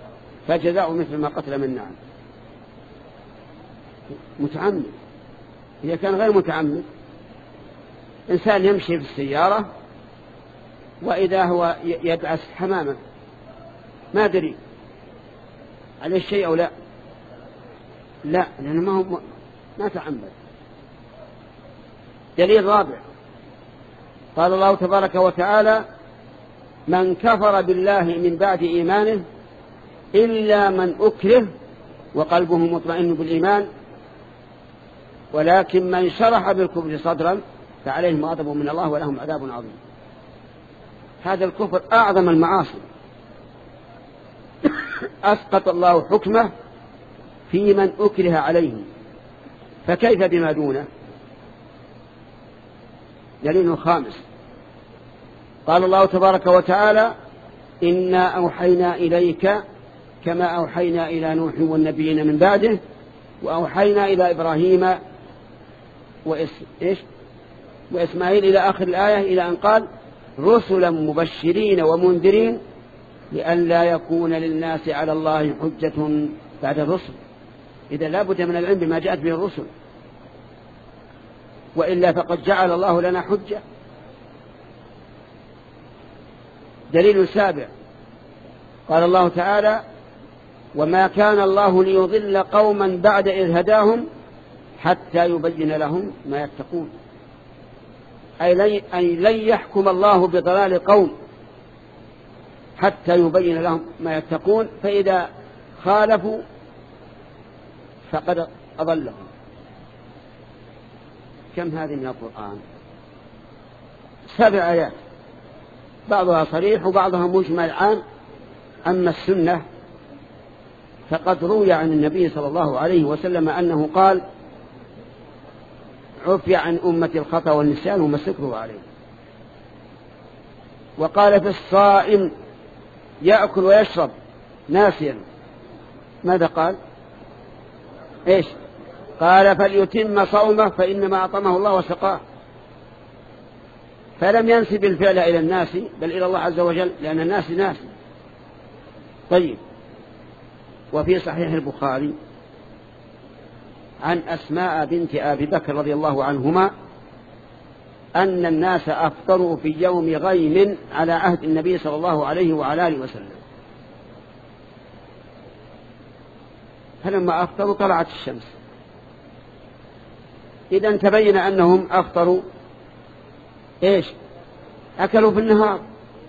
فجزاؤه مثل ما قتل من نعم. متعمد إذا كان غير متعمد، إنسان يمشي في السيارة وإذا هو يدعس حماما ما دري عليه الشيء أو لا؟ لا، لأنه ما هو ما تعمد. دليل رابع، قال الله تبارك وتعالى: من كفر بالله من بعد إيمانه إلا من أكره وقلبه مطمئن بالإيمان ولكن من شرح بالكفر صدرا فعليهم غضب من الله ولهم عذاب عظيم. هذا الكفر أعظم المعاصي، أسقط الله حكمه في من أكره عليه، فكيف بما دونه؟ دليل خامس، قال الله تبارك وتعالى: إنا أوحينا إليك كما أوحينا إلى نوح والنبيين من بعده وأوحينا إلى إبراهيم وإس... إيش؟ وإسماعيل إلى آخر الآية، إلى أن قال: رسلا مبشرين ومنذرين لئلا يكون للناس على الله حجة بعد الرسل. إذا لا بد من العلم بما جاءت به الرسل، وإلا فقد جعل الله لنا حجة. دليل سابع، قال الله تعالى: وما كان الله ليضل قوما بعد إذ هداهم حتى يبين لهم ما يتقون. أي لن يحكم الله بضلال قوم حتى يبين لهم ما يتقون، فإذا خالفوا فقد أضلهم. كم هذه من القرآن؟ سبع آيات، بعضها صريح وبعضها مجمل عام. أما السنة فقد روي عن النبي صلى الله عليه وسلم أنه قال: عفي عن أمة الخطأ والنسيان وما استكرهوا عليه. وقال في الصائم يأكل ويشرب ناسيا، ماذا قال؟ إيش؟ قال: فليتم صومه فإنما أطعمه الله وسقاه. فلم ينسب الفعل إلى الناس بل إلى الله عز وجل، لأن الناس ناس. طيب، وفي صحيح البخاري عن أسماء بنت أبي بكر رضي الله عنهما أن الناس أفطروا في يوم غيم على عهد النبي صلى الله عليه وعلى آله وسلم، فلما أفطروا طلعت الشمس. إذن تبين أنهم أفطروا إيش؟ أكلوا في النهار،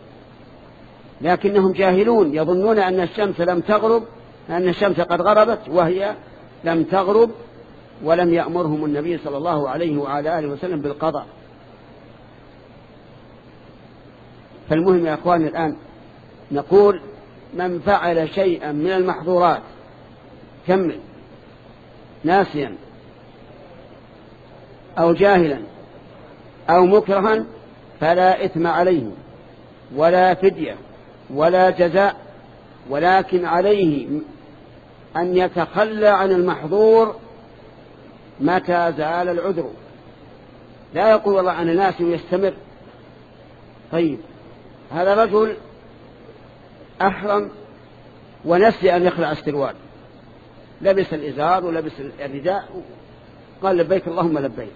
لكنهم جاهلون يظنون أن الشمس لم تغرب، أن الشمس قد غربت وهي لم تغرب، ولم يأمرهم النبي صلى الله عليه وعلى آله وسلم بالقضاء. فالمهم يا أخواني الآن نقول: من فعل شيئا من المحظورات كمل ناسيا أو جاهلا أو مكرها فلا إثم عليه ولا فدية ولا جزاء، ولكن عليه أن يتخلى عن المحظور متى زال العذر. لا يقول والله أنا ناسي ويستمر. طيب، هذا رجل أحرم ونسي أن يخلع السروال، لبس الإزار ولبس الرداء، قال لبيك اللهم لبيك،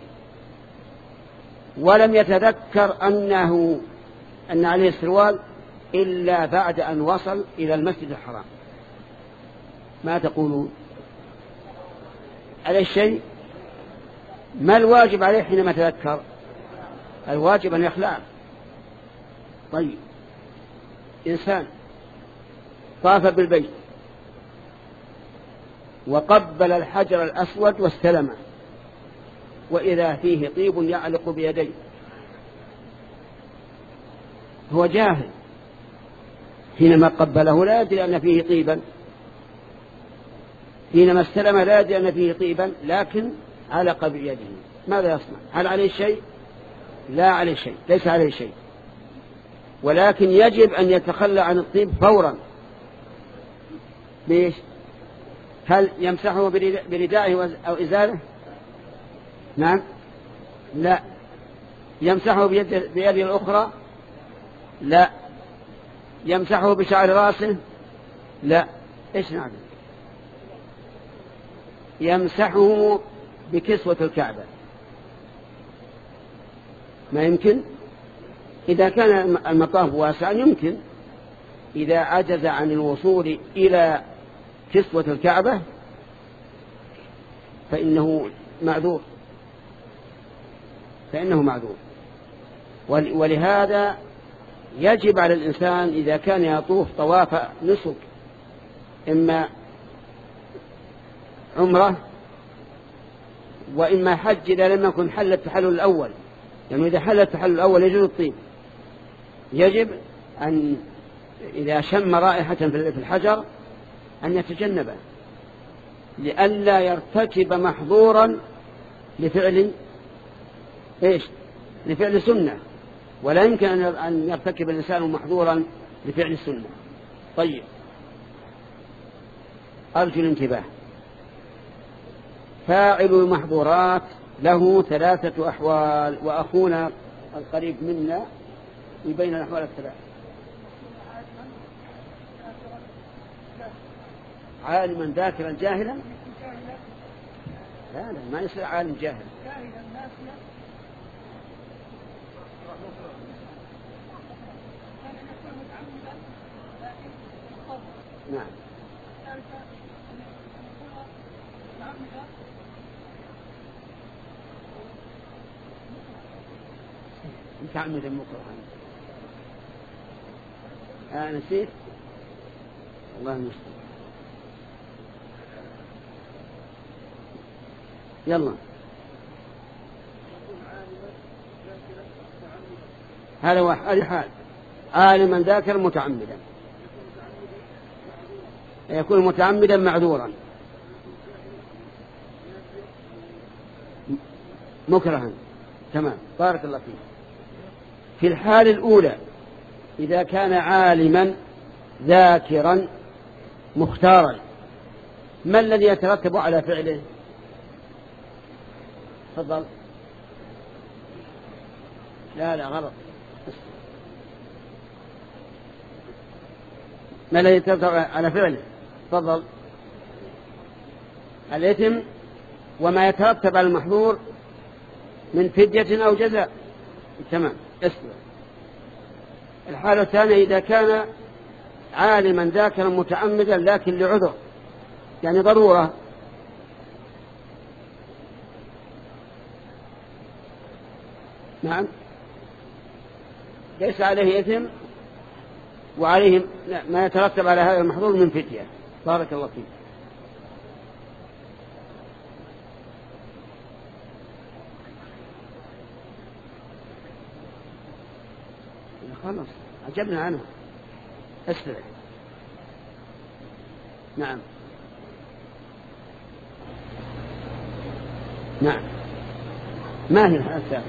ولم يتذكر أنه أن عليه السروال إلا بعد أن وصل إلى المسجد الحرام. ما تقولون؟ عليه الشيء؟ ما الواجب عليه حينما تذكر؟ الواجب أن يخلع. طيب، إنسان طاف بالبيت وقبل الحجر الأسود واستلمه وإذا فيه طيب يعلق بيديه، هو جاهل، حينما قبله لا يدري أن فيه طيبا، حينما استلم لا يدري أن فيه طيبا، لكن علق بيده. ماذا يصنع؟ هل عليه شيء؟ لا عليه شيء، ليس عليه شيء، ولكن يجب أن يتخلى عن الطيب فورا. ليش؟ هل يمسحه بردائه أو إزاره؟ نعم، لا. يمسحه بيد بيده الأخرى؟ لا. يمسحه بشعر رأسه؟ لا. إيش نعمل؟ يمسحه بكسوة الكعبة. ما يمكن. إذا كان المطاف واسعا يمكن، إذا عجز عن الوصول إلى كسوة الكعبة فإنه معذور، فإنه معذور. ولهذا يجب على الإنسان إذا كان يطوف طواف نسك، إما عمره وإما حج إذا لم يكن حل التحلل الأول، يعني إذا حل التحلل الأول يجوز الطيب، يجب أن إذا شم رائحة في الحجر أن يتجنبه لئلا يرتكب محظورا لفعل إيش؟ لفعل سنة، ولا يمكن أن يرتكب الإنسان محظورا لفعل السنة. طيب، أرجو الانتباه. فاعل المحظورات له ثلاثة أحوال، وأخونا القريب منا يبين الأحوال الثلاث. عالما ذاكرا جاهلا، لا لا ما يصير عالم جاهل. نعم. متعمدا مكرها. آه نسيت، الله المستعان. يلا، هذا واحد حال. عالما ذاكرا متعمدا، يكون متعمدا معذورا، مكرها. تمام، بارك الله فيك. في الحال الأولى إذا كان عالما ذاكرا مختارا، ما الذي يترتب على فعله؟ تفضل. لا لا غلط. ما الذي يترتب على فعله؟ تفضل. الإثم وما يترتب على المحظور من فدية أو جزاء. تمام، اسمع. الحالة الثانية إذا كان عالما ذاكرا متعمدا لكن لعذر، يعني ضرورة، نعم، ليس عليه إثم وعليه ما يترتب على هذا المحظور من فدية. بارك الله فيك. خلاص عجبنا عنه، اسرع. نعم نعم. ما هي الحالة الثالثة؟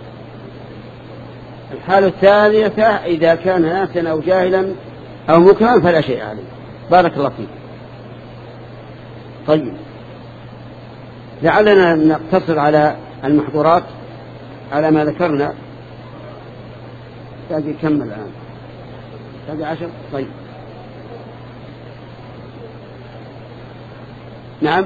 الحالة الثالثة إذا كان ناسا أو جاهلا أو مكرها فلا شيء عليه. بارك الله فيك. طيب، لعلنا نقتصر على المحظورات على ما ذكرنا. باقي كم الآن؟ باقي عشر. طيب، نعم.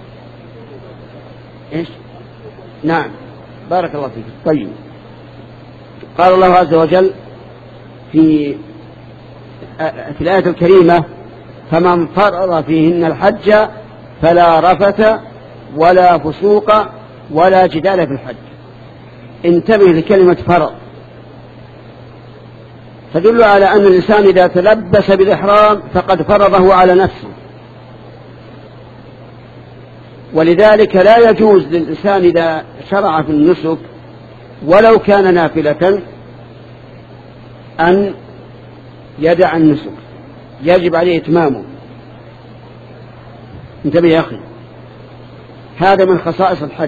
إيش؟ نعم، بارك الله فيك. طيب، قال الله عز وجل في في الآية الكريمة: فمن فرض فيهن الحج فلا رفث ولا فسوق ولا جدال في الحج. انتبه لكلمة فرض، تدل على أن الإنسان إذا تلبس بالإحرام فقد فرضه على نفسه، ولذلك لا يجوز للإنسان إذا شرع في النسك ولو كان نافلة أن يدع النسك، يجب عليه إتمامه. انتبه يا أخي، هذا من خصائص الحج،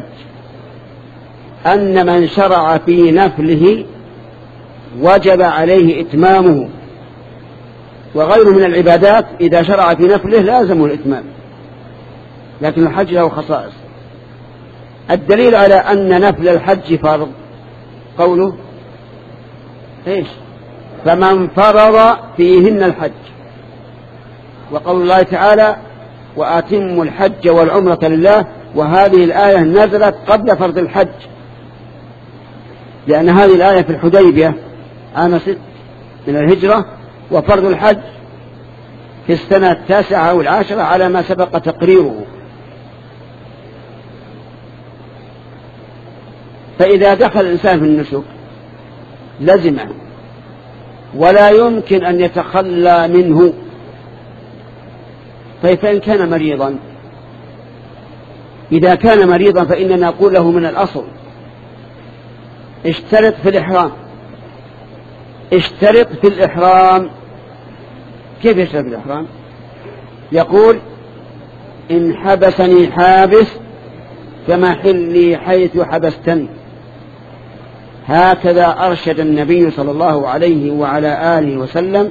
أن من شرع في نفله وجب عليه إتمامه، وغيره من العبادات إذا شرع في نفله لازمه الإتمام، لكن الحج له خصائص. الدليل على أن نفل الحج فرض قوله إيش؟ فمن فرض فيهن الحج، وقول الله تعالى: وأتموا الحج والعمرة لله. وهذه الآية نزلت قبل فرض الحج، لأن هذه الآية في الحديبية عام ست من الهجرة، وفرض الحج في السنة التاسعة أو العاشرة على ما سبق تقريره. فإذا دخل الإنسان في النسك لزمه ولا يمكن أن يتخلى منه. فإن كان مريضا، إذا كان مريضا فإننا نقول له من الأصل اشترط في الإحرام، اشترط في الإحرام. كيف يشترط في الإحرام؟ يقول إن حبسني حابس فمحلي حيث حبستني. هكذا أرشد النبي صلى الله عليه وعلى آله وسلم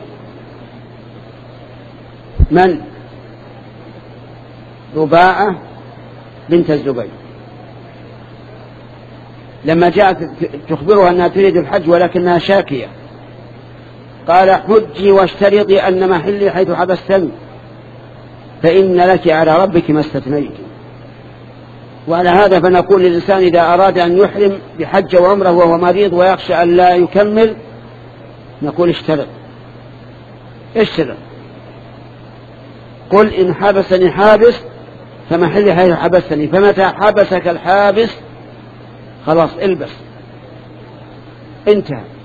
من؟ رباعة بنت الزبير لما جاءت تخبرها أنها تريد الحج ولكنها شاكية، قال حجي واشترطي أن محلي حيث حبستني فإن لك على ربك ما استثنيت. وعلى هذا فنقول للإنسان إذا أراد أن يحرم بحج وعمره وهو مريض ويخشى أن لا يكمل، نقول اشترط اشترط قل إن حبسني حابس فمحلي حيث حبستني. فمتى حبسك الحابس خلاص البس انتهى.